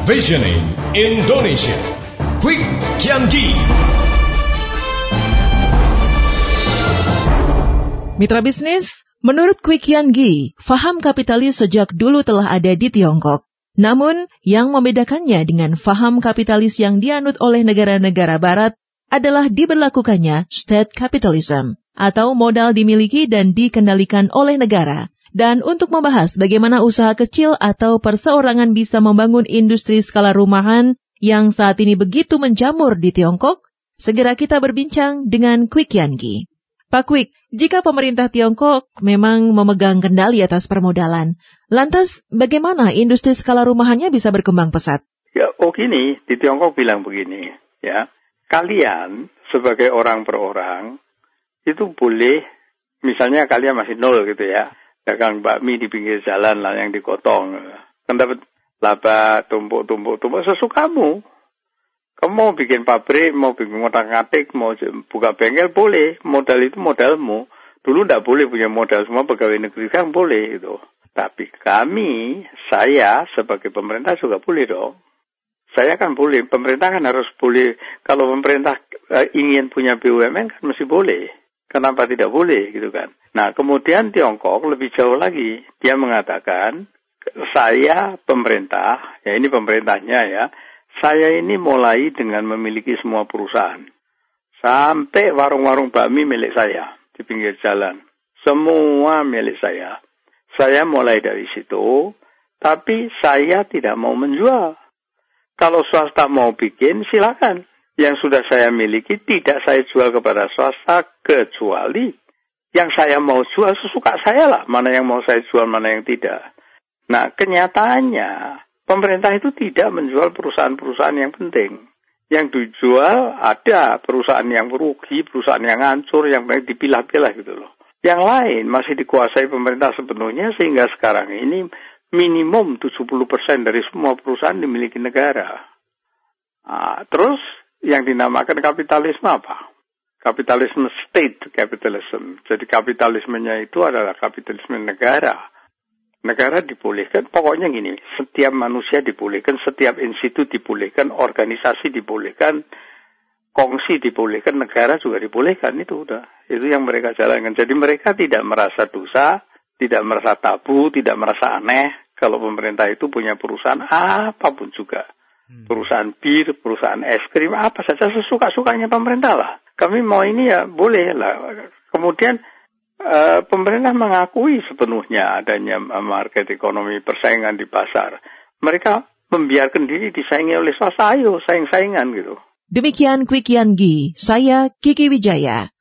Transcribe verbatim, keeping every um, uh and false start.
Visioning Indonesia. Quick Kian Gi. Mitra bisnis, menurut Quick Kian Gi, faham kapitalis sejak dulu telah ada di Tiongkok. Namun, yang membedakannya dengan faham kapitalis yang dianut oleh negara-negara barat adalah diberlakukannya state capitalism, atau modal dimiliki dan dikendalikan oleh negara. Dan untuk membahas bagaimana usaha kecil atau perseorangan bisa membangun industri skala rumahan yang saat ini begitu menjamur di Tiongkok, segera kita berbincang dengan Quick Kian Gi. Pak Quick, jika pemerintah Tiongkok memang memegang kendali atas permodalan, lantas bagaimana industri skala rumahannya bisa berkembang pesat? Ya, oh gini, di Tiongkok bilang begini, ya, kalian sebagai orang per orang itu boleh, misalnya kalian masih nol gitu ya, dagang bakmi di pinggir jalan lah yang digotong, kan dapat laba tumpuk-tumpuk tumpuk sesukamu. Kamu mau bikin pabrik, mau bikin ngotak-ngatik, mau buka bengkel, boleh. Modal itu modalmu. Dulu tidak boleh punya modal, semua pegawai negeri kan boleh itu. Tapi kami, saya sebagai pemerintah juga boleh dong. Saya kan boleh, pemerintah kan harus boleh. Kalau pemerintah uh, ingin punya B U M N kan mesti boleh. Kenapa tidak boleh gitu kan? Nah kemudian Tiongkok lebih jauh lagi. Dia mengatakan, saya pemerintah, ya ini pemerintahnya ya, saya ini mulai dengan memiliki semua perusahaan. Sampai warung-warung bakmi milik saya di pinggir jalan. Semua milik saya. Saya mulai dari situ, tapi saya tidak mau menjual. Kalau swasta mau bikin, silakan. Yang sudah saya miliki tidak saya jual kepada swasta, kecuali yang saya mau jual sesuka saya lah. Mana yang mau saya jual, mana yang tidak. Nah, kenyataannya pemerintah itu tidak menjual perusahaan-perusahaan yang penting. Yang dijual ada perusahaan yang merugi, perusahaan yang hancur, yang dipilah-pilah gitu loh. Yang lain masih dikuasai pemerintah sepenuhnya sehingga sekarang ini minimum tujuh puluh persen dari semua perusahaan dimiliki negara. Nah, terus yang dinamakan kapitalisme apa? Kapitalisme state capitalism. Jadi kapitalismenya itu adalah kapitalisme negara. Negara dibolehkan, pokoknya gini, setiap manusia dibolehkan, setiap institut dibolehkan, organisasi dibolehkan, kongsi dibolehkan, negara juga dibolehkan, itu udah. Itu yang mereka jalankan. Jadi mereka tidak merasa dosa, tidak merasa tabu, tidak merasa aneh kalau pemerintah itu punya perusahaan apapun juga. Perusahaan bir, perusahaan es krim, apa saja sesuka-sukanya pemerintah lah. Kami mau ini ya boleh lah. Kemudian Uh, pemerintah mengakui sepenuhnya adanya market ekonomi persaingan di pasar. Mereka membiarkan diri disaingi oleh swasta, ayo saing-saingan gitu. Demikian Quick Kian Gi, saya Kiki Wijaya.